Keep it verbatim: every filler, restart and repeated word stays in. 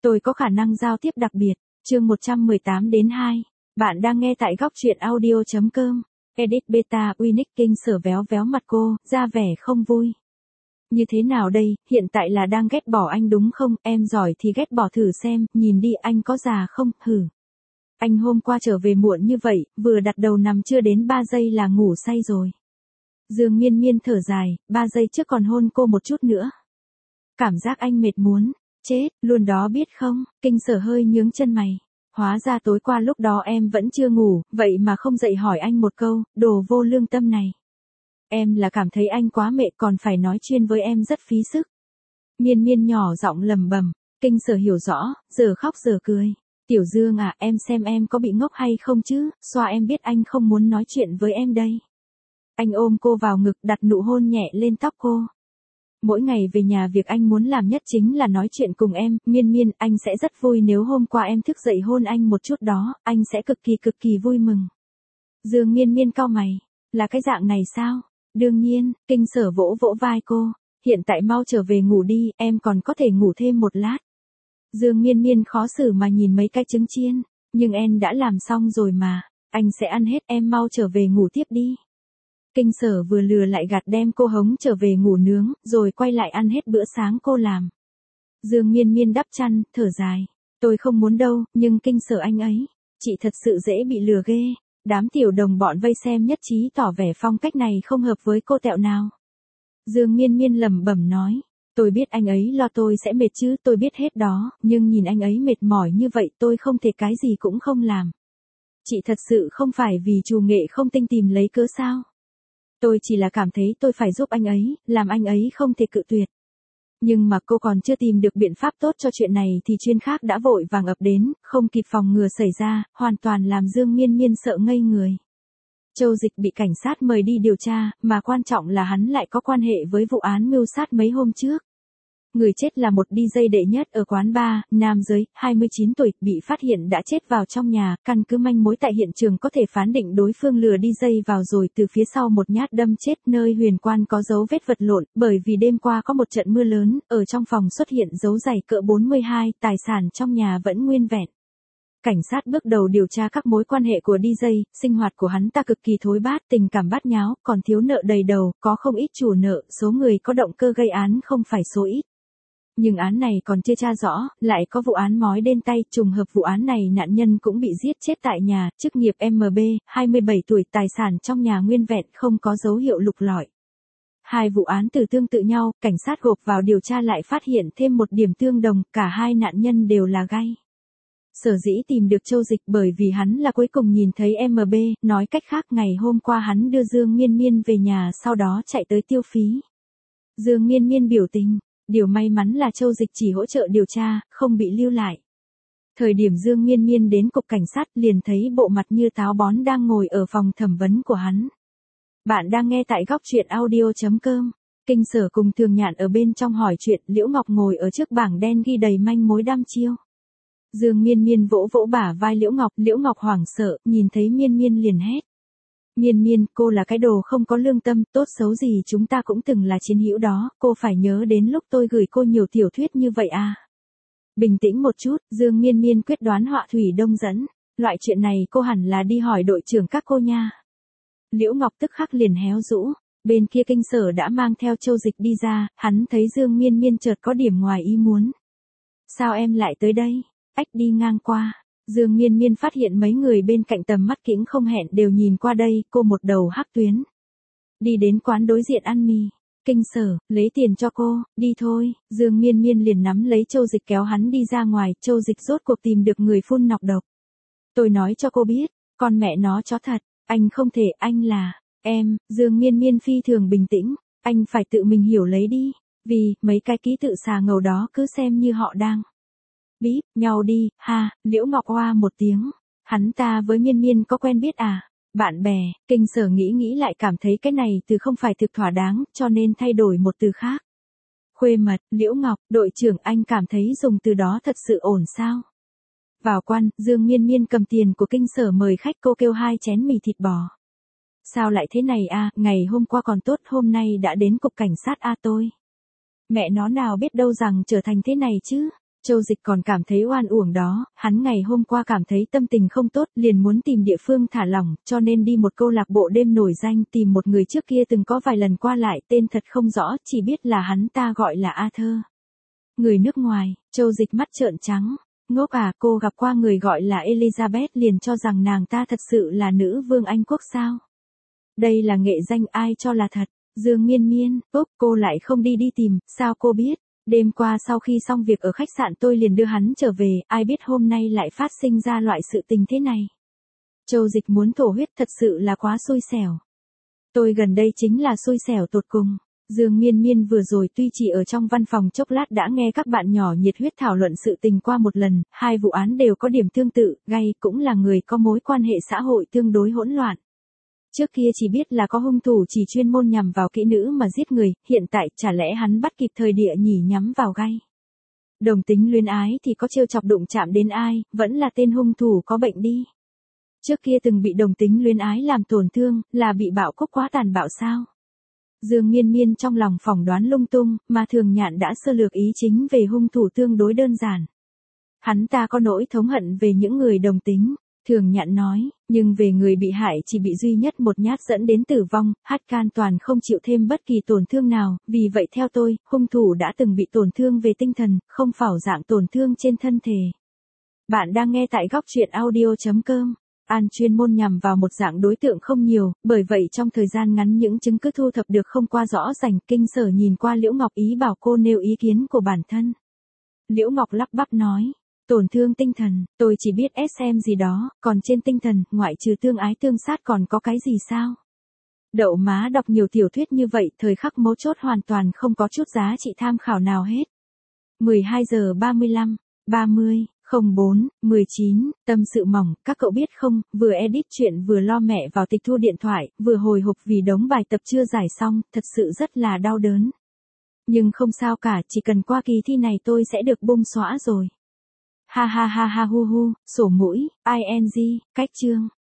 Tôi có khả năng giao tiếp đặc biệt. Chương một trăm mười tám đến hai. Bạn đang nghe tại góc truyện audio.com. Edit beta Winnick Kinh Sở véo véo mặt cô, ra vẻ không vui. Như thế nào đây, hiện tại là đang ghét bỏ anh đúng không? Em giỏi thì ghét bỏ thử xem, nhìn đi anh có già không, hử. Anh hôm qua trở về muộn như vậy, vừa đặt đầu nằm chưa đến ba giây là ngủ say rồi. Dương Miên Miên thở dài, ba giây trước còn hôn cô một chút nữa. Cảm giác anh mệt muốn chết, luôn đó biết không? Kinh Sở hơi nhướng chân mày. Hóa ra tối qua lúc đó em vẫn chưa ngủ, vậy mà không dậy hỏi anh một câu, đồ vô lương tâm này. Em là cảm thấy anh quá mệt còn phải nói chuyên với em rất phí sức. Miên Miên nhỏ giọng lầm bầm, Kinh Sở hiểu rõ, giờ khóc giờ cười. Tiểu Dương à, em xem em có bị ngốc hay không chứ, xoa em biết anh không muốn nói chuyện với em đây. Anh ôm cô vào ngực đặt nụ hôn nhẹ lên tóc cô. Mỗi ngày về nhà việc anh muốn làm nhất chính là nói chuyện cùng em, Miên Miên, anh sẽ rất vui nếu hôm qua em thức dậy hôn anh một chút đó, anh sẽ cực kỳ cực kỳ vui mừng. Dương Miên Miên cau mày, là cái dạng này sao? Đương nhiên, Kinh Sở vỗ vỗ vai cô, hiện tại mau trở về ngủ đi, em còn có thể ngủ thêm một lát. Dương Miên Miên khó xử mà nhìn mấy cái trứng chiên, nhưng em đã làm xong rồi mà, anh sẽ ăn hết, em mau trở về ngủ tiếp đi. Kinh Sở vừa lừa lại gạt đem cô hống trở về ngủ nướng, rồi quay lại ăn hết bữa sáng cô làm. Dương Miên Miên đắp chăn, thở dài. Tôi không muốn đâu, nhưng Kinh Sở anh ấy, chị thật sự dễ bị lừa ghê. Đám tiểu đồng bọn vây xem nhất trí tỏ vẻ phong cách này không hợp với cô tẹo nào. Dương Miên Miên lẩm bẩm nói. Tôi biết anh ấy lo tôi sẽ mệt chứ, tôi biết hết đó, nhưng nhìn anh ấy mệt mỏi như vậy tôi không thể cái gì cũng không làm. Chị thật sự không phải vì trù nghệ không tinh tìm lấy cớ sao? Tôi chỉ là cảm thấy tôi phải giúp anh ấy, làm anh ấy không thể cự tuyệt. Nhưng mà cô còn chưa tìm được biện pháp tốt cho chuyện này thì chuyên khác đã vội vàng ập đến, không kịp phòng ngừa xảy ra, hoàn toàn làm Dương Miên Miên sợ ngây người. Châu Dịch bị cảnh sát mời đi điều tra, mà quan trọng là hắn lại có quan hệ với vụ án mưu sát mấy hôm trước. Người chết là một đi jây đệ nhất ở quán bar, nam giới, hai mươi chín tuổi, bị phát hiện đã chết vào trong nhà, căn cứ manh mối tại hiện trường có thể phán định đối phương lừa đi jây vào rồi từ phía sau một nhát đâm chết nơi huyền quan có dấu vết vật lộn, bởi vì đêm qua có một trận mưa lớn, ở trong phòng xuất hiện dấu giày cỡ bốn mươi hai, tài sản trong nhà vẫn nguyên vẹn. Cảnh sát bước đầu điều tra các mối quan hệ của đi jây, sinh hoạt của hắn ta cực kỳ thối bát, tình cảm bát nháo, còn thiếu nợ đầy đầu, có không ít chủ nợ, số người có động cơ gây án không phải số ít. Nhưng án này còn chưa tra rõ, lại có vụ án mói đen tay, trùng hợp vụ án này nạn nhân cũng bị giết chết tại nhà, chức nghiệp em bê, hai mươi bảy tuổi, tài sản trong nhà nguyên vẹn, không có dấu hiệu lục lọi. Hai vụ án từ tương tự nhau, cảnh sát gộp vào điều tra lại phát hiện thêm một điểm tương đồng, cả hai nạn nhân đều là gay. Sở dĩ tìm được Châu Dịch bởi vì hắn là cuối cùng nhìn thấy em bê, nói cách khác ngày hôm qua hắn đưa Dương Miên Miên về nhà sau đó chạy tới tiêu phí. Dương Miên Miên biểu tình. Điều may mắn là Châu Dịch chỉ hỗ trợ điều tra, không bị lưu lại. Thời điểm Dương Miên Miên đến cục cảnh sát liền thấy bộ mặt như táo bón đang ngồi ở phòng thẩm vấn của hắn. Bạn đang nghe tại góc truyện audio.com. Kinh Sở cùng Thường Nhạn ở bên trong hỏi chuyện, Liễu Ngọc ngồi ở trước bảng đen ghi đầy manh mối đăm chiêu. Dương Miên Miên vỗ vỗ bả vai Liễu Ngọc, Liễu Ngọc hoảng sợ, nhìn thấy Miên Miên liền hét. Miên Miên, cô là cái đồ không có lương tâm, tốt xấu gì chúng ta cũng từng là chiến hữu đó, cô phải nhớ đến lúc tôi gửi cô nhiều tiểu thuyết như vậy à. Bình tĩnh một chút, Dương Miên Miên quyết đoán họa thủy đông dẫn, loại chuyện này cô hẳn là đi hỏi đội trưởng các cô nha. Liễu Ngọc tức khắc liền héo rũ, bên kia Kinh Sở đã mang theo Châu Dịch đi ra, hắn thấy Dương Miên Miên chợt có điểm ngoài ý muốn. Sao em lại tới đây? Ách đi ngang qua. Dương Miên Miên phát hiện mấy người bên cạnh tầm mắt kĩnh không hẹn đều nhìn qua đây, cô một đầu hắc tuyến. Đi đến quán đối diện ăn mì. Kinh Sở, lấy tiền cho cô, đi thôi. Dương Miên Miên liền nắm lấy Châu Dịch kéo hắn đi ra ngoài, Châu Dịch rốt cuộc tìm được người phun nọc độc. Tôi nói cho cô biết, con mẹ nó chó thật, anh không thể, anh là, em, Dương Miên Miên phi thường bình tĩnh, anh phải tự mình hiểu lấy đi, vì, mấy cái ký tự xà ngầu đó cứ xem như họ đang bíp nhau đi, ha, Liễu Ngọc Hoa một tiếng. Hắn ta với Miên Miên có quen biết à? Bạn bè. Kinh Sở nghĩ nghĩ lại cảm thấy cái này từ không phải thực thỏa đáng, cho nên thay đổi một từ khác. Khuê mật, Liễu Ngọc, đội trưởng, anh cảm thấy dùng từ đó thật sự ổn sao? Vào quan, Dương Miên Miên cầm tiền của Kinh Sở mời khách, cô kêu hai chén mì thịt bò. Sao lại thế này à, ngày hôm qua còn tốt, hôm nay đã đến cục cảnh sát a à tôi. Mẹ nó nào biết đâu rằng trở thành thế này chứ. Châu Dịch còn cảm thấy oan uổng đó, hắn ngày hôm qua cảm thấy tâm tình không tốt, liền muốn tìm địa phương thả lỏng, cho nên đi một câu lạc bộ đêm nổi danh tìm một người trước kia từng có vài lần qua lại, tên thật không rõ, chỉ biết là hắn ta gọi là Arthur. Người nước ngoài, Châu Dịch mắt trợn trắng. Ngốc à, cô gặp qua người gọi là Elizabeth liền cho rằng nàng ta thật sự là nữ vương Anh quốc sao? Đây là nghệ danh ai cho là thật? Dương Miên Miên, úp, cô lại không đi đi tìm, sao cô biết? Đêm qua sau khi xong việc ở khách sạn tôi liền đưa hắn trở về, ai biết hôm nay lại phát sinh ra loại sự tình thế này. Châu Dịch muốn thổ huyết, thật sự là quá xui xẻo. Tôi gần đây chính là xui xẻo tột cùng. Dương Miên Miên vừa rồi tuy chỉ ở trong văn phòng chốc lát đã nghe các bạn nhỏ nhiệt huyết thảo luận sự tình qua một lần, hai vụ án đều có điểm tương tự, gay cũng là người có mối quan hệ xã hội tương đối hỗn loạn. Trước kia chỉ biết là có hung thủ chỉ chuyên môn nhằm vào kỹ nữ mà giết người, hiện tại chả lẽ hắn bắt kịp thời địa nhỉ nhắm vào gay. Đồng tính luyến ái thì có trêu chọc đụng chạm đến ai, vẫn là tên hung thủ có bệnh đi. Trước kia từng bị đồng tính luyến ái làm tổn thương, là bị bạo cốc quá tàn bạo sao? Dương Miên Miên trong lòng phỏng đoán lung tung, mà Thường Nhạn đã sơ lược ý chính về hung thủ tương đối đơn giản. Hắn ta có nỗi thống hận về những người đồng tính, Thường Nhạn nói, nhưng về người bị hại chỉ bị duy nhất một nhát dẫn đến tử vong, Hát Can toàn không chịu thêm bất kỳ tổn thương nào, vì vậy theo tôi, hung thủ đã từng bị tổn thương về tinh thần, không phảo dạng tổn thương trên thân thể. Bạn đang nghe tại góc truyện audio chấm com. An chuyên môn nhằm vào một dạng đối tượng không nhiều, bởi vậy trong thời gian ngắn những chứng cứ thu thập được không qua rõ rành. Kinh Sở nhìn qua Liễu Ngọc ý bảo cô nêu ý kiến của bản thân. Liễu Ngọc lắp bắp nói, tổn thương tinh thần, tôi chỉ biết ét em gì đó, còn trên tinh thần, ngoại trừ tương ái tương sát còn có cái gì sao? Đậu má đọc nhiều tiểu thuyết như vậy, thời khắc mấu chốt hoàn toàn không có chút giá trị tham khảo nào hết. mười hai giờ ba mươi lăm, ba mươi. không bốn, mười chín, tâm sự mỏng, các cậu biết không, vừa edit chuyện vừa lo mẹ vào tịch thu điện thoại, vừa hồi hộp vì đống bài tập chưa giải xong, thật sự rất là đau đớn. Nhưng không sao cả, chỉ cần qua kỳ thi này tôi sẽ được bung xóa rồi. Ha ha ha ha hu hu, sổ mũi, ing, cách chương.